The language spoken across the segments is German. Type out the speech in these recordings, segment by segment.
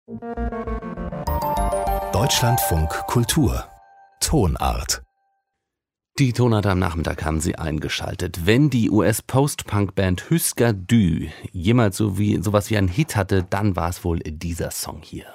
Deutschlandfunk Kultur Tonart. Die Tonart am Nachmittag haben Sie eingeschaltet. Wenn die US-Post-Punk-Band Husker Du jemals sowas wie einen Hit hatte, dann war es wohl dieser Song hier.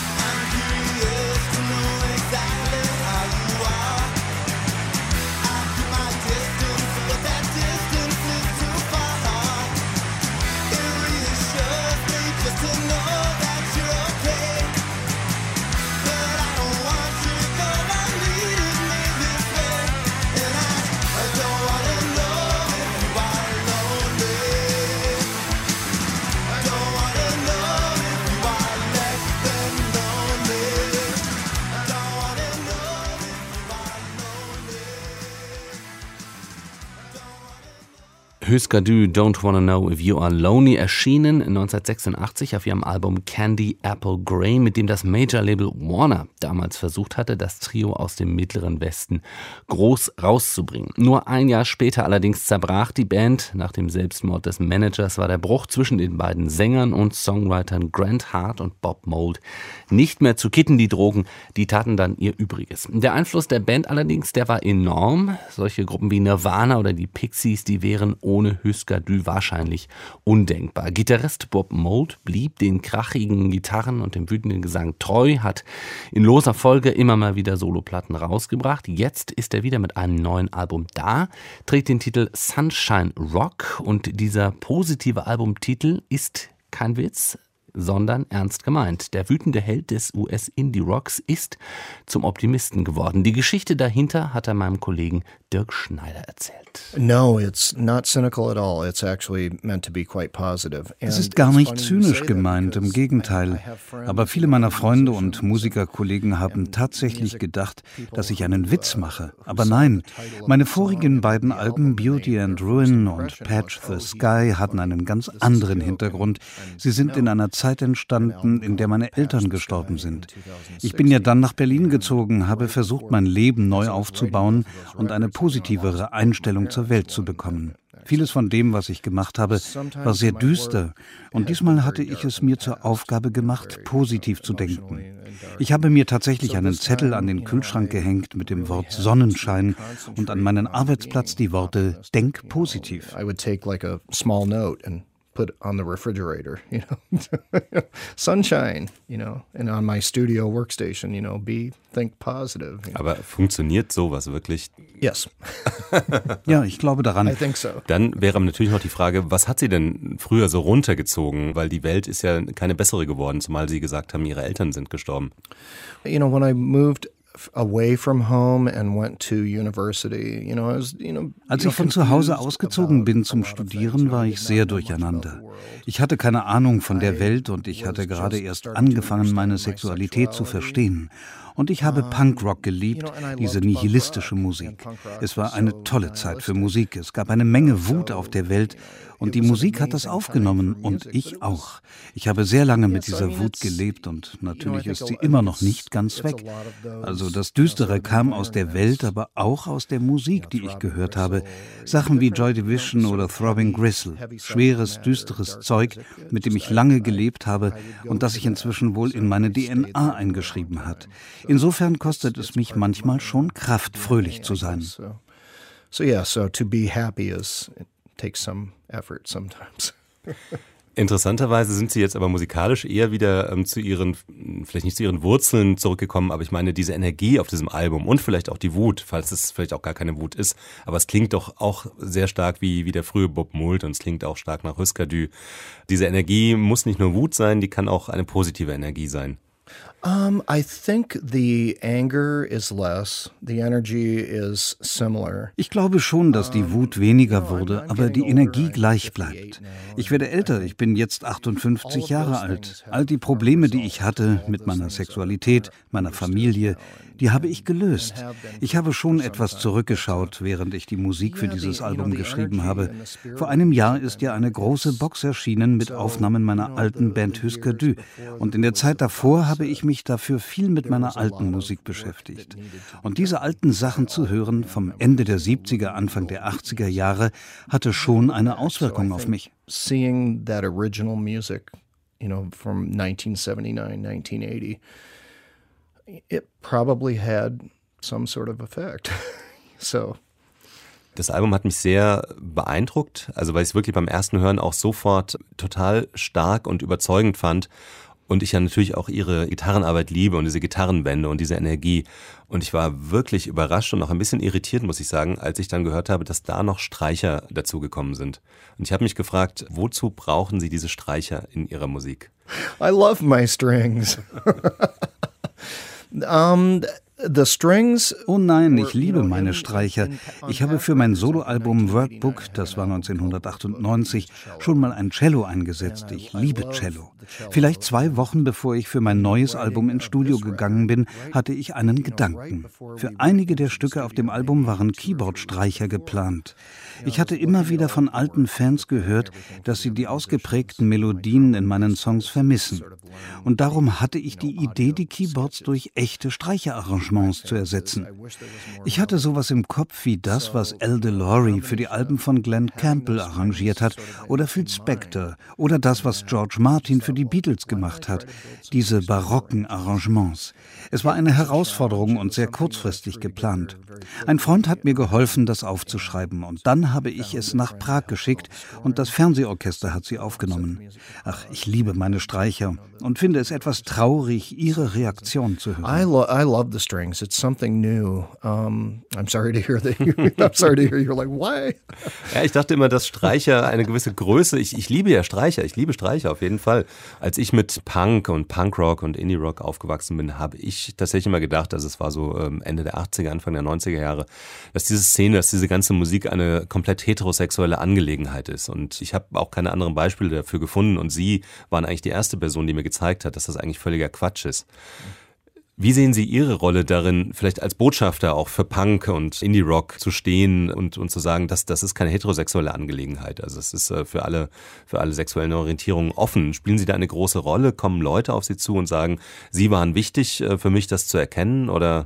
Husker Du, Don't Wanna Know If You Are Lonely, erschienen 1986 auf ihrem Album Candy Apple Grey, mit dem das Major-Label Warner damals versucht hatte, das Trio aus dem Mittleren Westen groß rauszubringen. Nur ein Jahr später allerdings zerbrach die Band. Nach dem Selbstmord des Managers war der Bruch zwischen den beiden Sängern und Songwritern Grant Hart und Bob Mould nicht mehr zu kitten. Die Drogen, die taten dann ihr Übriges. Der Einfluss der Band allerdings, der war enorm. Solche Gruppen wie Nirvana oder die Pixies, die wären ohne Husker Du wahrscheinlich undenkbar. Gitarrist Bob Mould blieb den krachigen Gitarren und dem wütenden Gesang treu, hat in loser Folge immer mal wieder Soloplatten rausgebracht. Jetzt ist er wieder mit einem neuen Album da, trägt den Titel Sunshine Rock, und dieser positive Albumtitel ist kein Witz, sondern ernst gemeint. Der wütende Held des US-Indie-Rocks ist zum Optimisten geworden. Die Geschichte dahinter hat er meinem Kollegen Dirk Schneider erzählt. No, it's not cynical at all. It's actually meant to be quite positive. Es ist gar nicht zynisch gemeint, im Gegenteil. Aber viele meiner Freunde und Musikerkollegen haben tatsächlich gedacht, dass ich einen Witz mache. Aber nein, meine vorigen beiden Alben Beauty and Ruin und Patch the Sky hatten einen ganz anderen Hintergrund. Sie sind in einer Zeit entstanden, in der meine Eltern gestorben sind. Ich bin ja dann nach Berlin gezogen, habe versucht, mein Leben neu aufzubauen und eine positivere Einstellung zur Welt zu bekommen. Vieles von dem, was ich gemacht habe, war sehr düster, und diesmal hatte ich es mir zur Aufgabe gemacht, positiv zu denken. Ich habe mir tatsächlich einen Zettel an den Kühlschrank gehängt mit dem Wort Sonnenschein und an meinen Arbeitsplatz die Worte Denk positiv. I would take like a small note and put on the refrigerator, sunshine, and on my studio workstation, think positive. Aber funktioniert sowas wirklich? Yes. Ja, ich glaube daran. I think so. Dann wäre natürlich noch die Frage, was hat Sie denn früher so runtergezogen? Weil die Welt ist ja keine bessere geworden, zumal Sie gesagt haben, Ihre Eltern sind gestorben. When I moved away from home and went to university, Als ich von zu Hause ausgezogen bin zum Studieren, war ich sehr durcheinander. Ich hatte keine Ahnung von der Welt und ich hatte gerade erst angefangen, meine Sexualität zu verstehen. Und ich habe Punkrock geliebt, diese nihilistische Musik. Es war eine tolle Zeit für Musik. Es gab eine Menge Wut auf der Welt und die Musik hat das aufgenommen und ich auch. Ich habe sehr lange mit dieser Wut gelebt und natürlich ist sie immer noch nicht ganz weg. Also das Düstere kam aus der Welt, aber auch aus der Musik, die ich gehört habe. Sachen wie Joy Division oder Throbbing Gristle. Schweres, düsteres Zeug, mit dem ich lange gelebt habe und das sich inzwischen wohl in meine DNA eingeschrieben hat. Insofern kostet es mich manchmal schon Kraft, fröhlich zu sein. So to be happy takes some effort sometimes. Interessanterweise sind Sie jetzt aber musikalisch eher wieder zu Ihren, vielleicht nicht zu Ihren Wurzeln zurückgekommen, aber ich meine, diese Energie auf diesem Album und vielleicht auch die Wut, falls es vielleicht auch gar keine Wut ist, aber es klingt doch auch sehr stark wie der frühe Bob Mould und es klingt auch stark nach Husker Du. Diese Energie muss nicht nur Wut sein, die kann auch eine positive Energie sein. I think the anger is less, the energy is similar. Ich glaube schon, dass die Wut weniger wurde, aber die Energie gleich bleibt. Ich werde älter, ich bin jetzt 58 Jahre alt. All die Probleme, die ich hatte mit meiner Sexualität, meiner Familie, die habe ich gelöst. Ich habe schon etwas zurückgeschaut, während ich die Musik für dieses Album geschrieben habe. Vor einem Jahr ist ja eine große Box erschienen mit Aufnahmen meiner alten Band Husker Du. Und in der Zeit davor habe ich mich dafür viel mit meiner alten Musik beschäftigt. Und diese alten Sachen zu hören, vom Ende der 70er, Anfang der 80er Jahre, hatte schon eine Auswirkung auf mich. Seeing that original music from 1979, 1980, it probably had some sort of effect. So. Das Album hat mich sehr beeindruckt, also weil ich es wirklich beim ersten Hören auch sofort total stark und überzeugend fand. Und ich ja natürlich auch ihre Gitarrenarbeit liebe und diese Gitarrenwände und diese Energie. Und ich war wirklich überrascht und auch ein bisschen irritiert, muss ich sagen, als ich dann gehört habe, dass da noch Streicher dazugekommen sind. Und ich habe mich gefragt, wozu brauchen Sie diese Streicher in Ihrer Musik? I love my strings. Oh nein, ich liebe meine Streicher. Ich habe für mein Soloalbum Workbook, das war 1998, schon mal ein Cello eingesetzt. Ich liebe Cello. Vielleicht 2 Wochen bevor ich für mein neues Album ins Studio gegangen bin, hatte ich einen Gedanken. Für einige der Stücke auf dem Album waren Keyboard-Streicher geplant. Ich hatte immer wieder von alten Fans gehört, dass sie die ausgeprägten Melodien in meinen Songs vermissen. Und darum hatte ich die Idee, die Keyboards durch echte Streicherarrangements zu ersetzen. Ich hatte sowas im Kopf wie das, was Al De Lory für die Alben von Glenn Campbell arrangiert hat oder Phil Spector oder das, was George Martin für die Beatles gemacht hat. Diese barocken Arrangements. Es war eine Herausforderung und sehr kurzfristig geplant. Ein Freund hat mir geholfen, das aufzuschreiben und dann habe ich es nach Prag geschickt und das Fernsehorchester hat sie aufgenommen. Ach, ich liebe meine Streicher und finde es etwas traurig, ihre Reaktion zu hören. I love the strings. It's something new. I'm sorry to hear that. I'm sorry to hear you're like, why? Ja, ich dachte immer, dass Streicher eine gewisse Größe, ich liebe ja Streicher, ich liebe Streicher auf jeden Fall. Als ich mit Punk und Punkrock und Indie-Rock aufgewachsen bin, habe ich tatsächlich immer gedacht, also es war so Ende der 80er, Anfang der 90er Jahre, dass diese Szene, dass diese ganze Musik eine komplett heterosexuelle Angelegenheit ist. Und ich habe auch keine anderen Beispiele dafür gefunden. Und Sie waren eigentlich die erste Person, die mir gezeigt hat, dass das eigentlich völliger Quatsch ist. Wie sehen Sie Ihre Rolle darin, vielleicht als Botschafter auch für Punk und Indie-Rock zu stehen und zu sagen, das ist keine heterosexuelle Angelegenheit, also es ist für alle sexuellen Orientierungen offen. Spielen Sie da eine große Rolle? Kommen Leute auf Sie zu und sagen, Sie waren wichtig für mich, das zu erkennen, oder?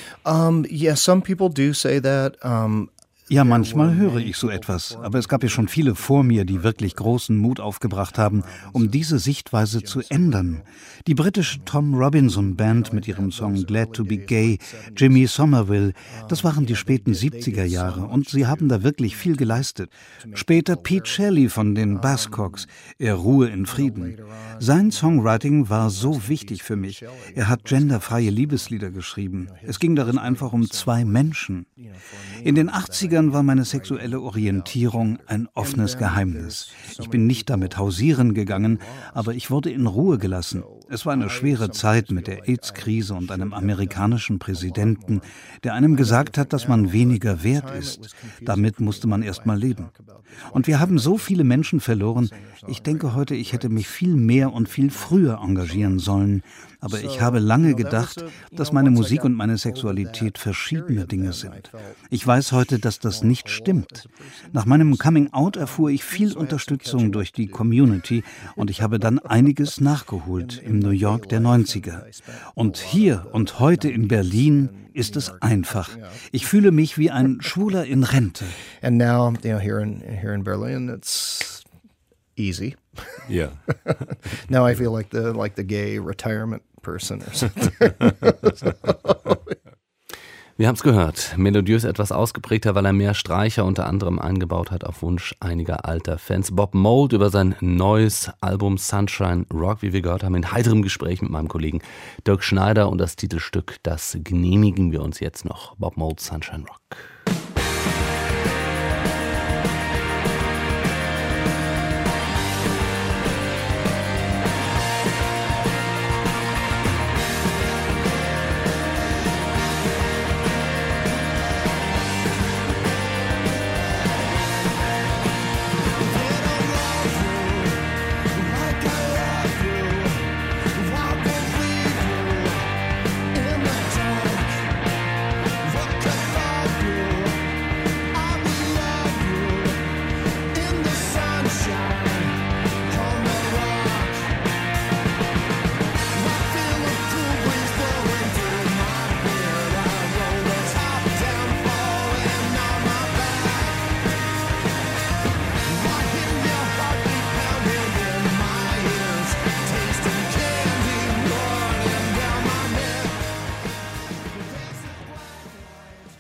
Yeah, some people do say that. Ja, manchmal höre ich so etwas, aber es gab ja schon viele vor mir, die wirklich großen Mut aufgebracht haben, um diese Sichtweise zu ändern. Die britische Tom Robinson Band mit ihrem Song Glad to be Gay, Jimmy Somerville, das waren die späten 70er Jahre und sie haben da wirklich viel geleistet. Später Pete Shelley von den Buzzcocks, er ruhe in Frieden. Sein Songwriting war so wichtig für mich. Er hat genderfreie Liebeslieder geschrieben. Es ging darin einfach um 2 Menschen. In den 80ern war meine sexuelle Orientierung ein offenes Geheimnis. Ich bin nicht damit hausieren gegangen, aber ich wurde in Ruhe gelassen. Es war eine schwere Zeit mit der AIDS-Krise und einem amerikanischen Präsidenten, der einem gesagt hat, dass man weniger wert ist. Damit musste man erst mal leben. Und wir haben so viele Menschen verloren. Ich denke heute, ich hätte mich viel mehr und viel früher engagieren sollen. Aber ich habe lange gedacht, dass meine Musik und meine Sexualität verschiedene Dinge sind. Ich weiß heute, dass das nicht stimmt. Nach meinem Coming-out erfuhr ich viel Unterstützung durch die Community und ich habe dann einiges nachgeholt im New York der 90er. Und hier und heute in Berlin ist es einfach. Ich fühle mich wie ein Schwuler in Rente. And now, here in Berlin, it's easy. Ja. Now I feel like the gay retirement person or something. Wir haben es gehört, melodiös etwas ausgeprägter, weil er mehr Streicher unter anderem eingebaut hat auf Wunsch einiger alter Fans. Bob Mould über sein neues Album Sunshine Rock, wie wir gehört haben, in heiterem Gespräch mit meinem Kollegen Dirk Schneider, und das Titelstück, das genehmigen wir uns jetzt noch. Bob Mould, Sunshine Rock. In the dark, what could love you?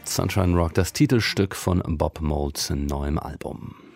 Sunshine Rock, das Titelstück von Bob Moulds neuem Album.